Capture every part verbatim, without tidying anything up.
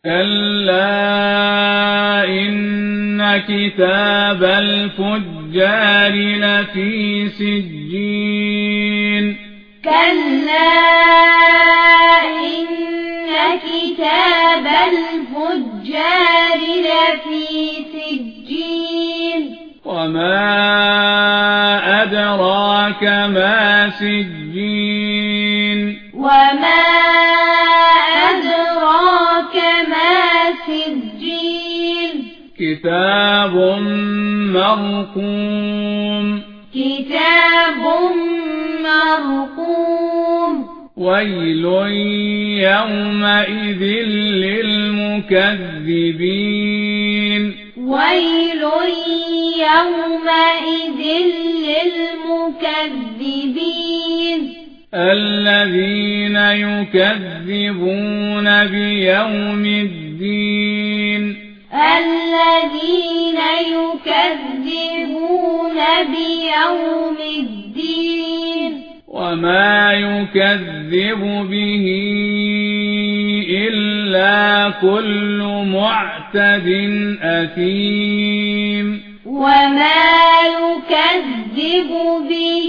كلا إن كتاب الفجار لفي سجين كلا إن كتاب الفجار لفي سجين وما أدراك ما سجين وما أدراك ما سجين كتاب مرقوم كتاب مرقوم ويل يومئذ للمكذبين ويل يومئذ للمكذبين الذين يكذبون بيوم الدين الذين يكذبون بيوم الدين وما يكذب به إلا كل معتد أثيم وما يكذب به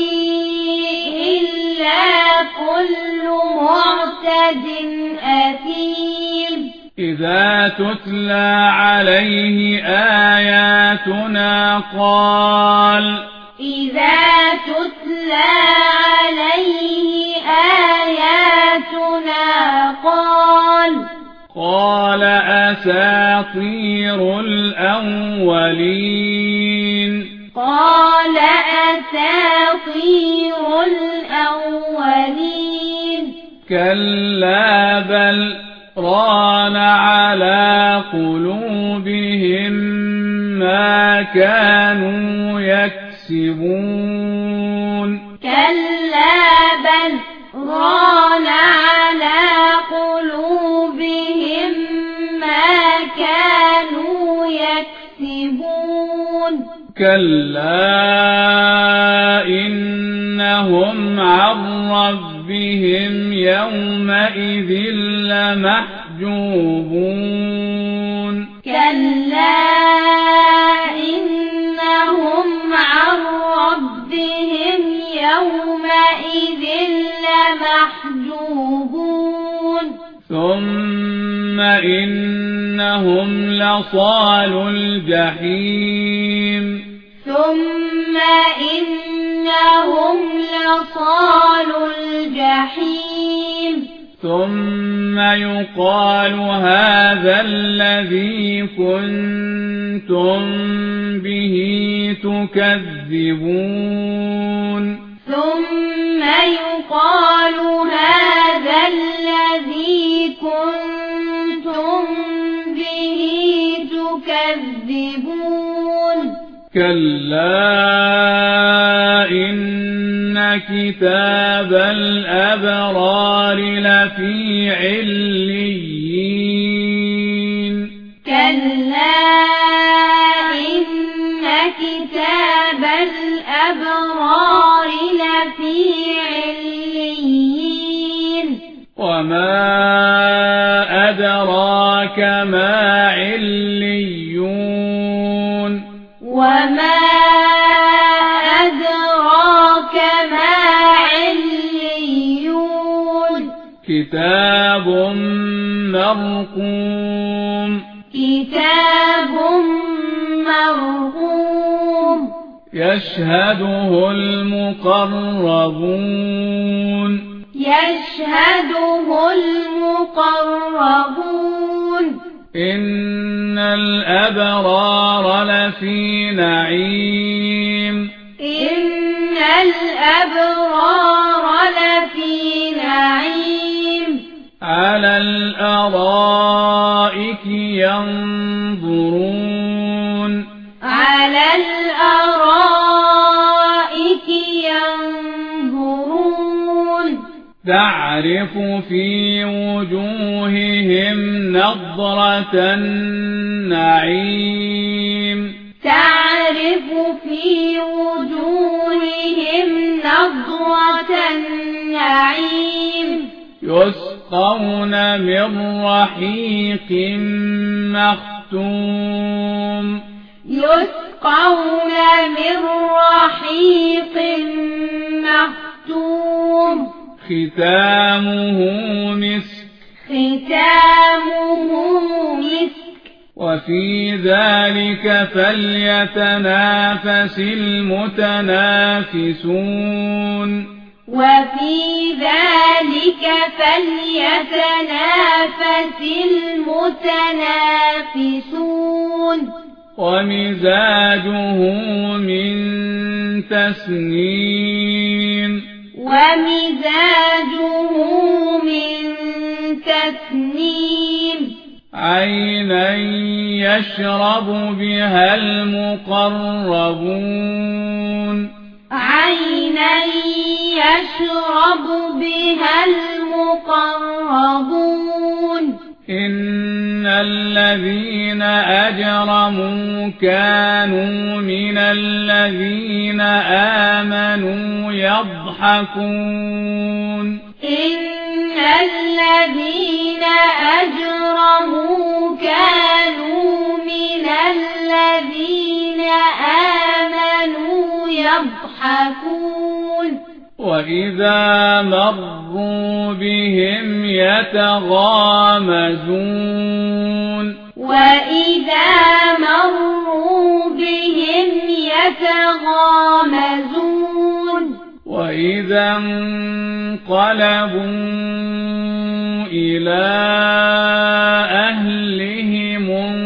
إلا كل معتد أثيم إذا تتلى عليه آياتنا قال إذا تتلى عليه آياتنا قال قال أساطير الأولين قال أساطير الأولين كلا بل ران على قلوبهم ما كانوا يكسبون كلا بل ران على قلوبهم ما كانوا يكسبون كلا إنهم عن ربهم يومئذ لمحجوبون كلا إنهم عن ربهم يومئذ لمحجوبون ثم إنهم لصالو الجحيم ثم إنهم لصالو الجحيم ثم يقال هذا الذي كنتم به تكذبون ثم يقال هذا الذي كنتم به تكذبون كلا إن كتاب الأبرار لفي عليين كلا إن كتاب الأبرار لفي عليين وما أدراك ما عليون وما أدراك ما عليون كتاب مرقوم كتاب مرقوم يشهده المقربون يشهده المقربون إن الأبرار لفي نعيم إن الأبرار لفي نعيم على الأرائك ينظرون على الأرائك ينظرون تعرف في وجوههم نضرة النعيم تعرف في وجوههم نضرة النعيم يسقون من رحيق مختوم يسقون من رحيق مختوم ختامه مسك ختامه مسك وفي ذلك فليتنافس المتنافسون وفي ذلك فليتنافس المتنافسون ومزاجه من تسنيم ومزاجه من تسنيم عينا يشرب بها المقربون عينا يشرب بها المقربون إن الذين أجرموا كانوا من الذين آمنوا يضحكون إن الذين أجرموا كانوا من الذين آمنوا يضحكون وإذا مروا بهم يتغامزون وإذا مروا بهم يتغامزون وإذا انقلبوا إلى أهلهم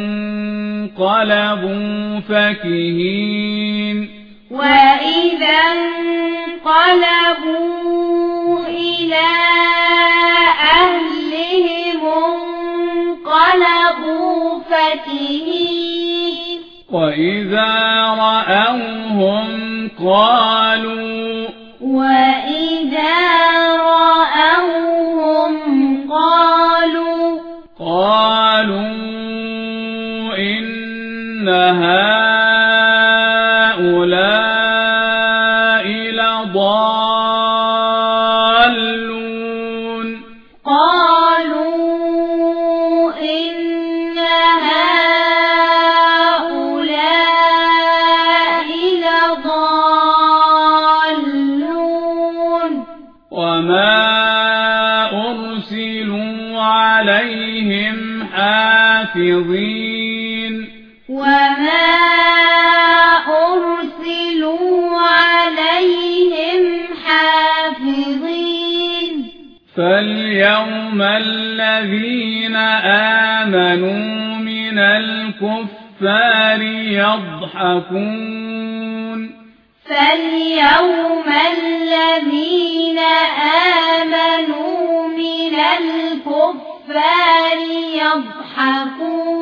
انقلبوا فكهين وإذا انقلبوا إلى أهلهم انقلبوا فكهين وإذا رأوهم قالوا وإذا رأوهم قالوا قالوا إن هؤلاء لضالون قالوا إن هؤلاء لضالون وما أرسلوا عليهم حافظين وما أرسلوا عليهم حافظين فاليوم الذين آمنوا من الكفار يضحكون فاليوم الذين آمنوا من الكفار يضحكون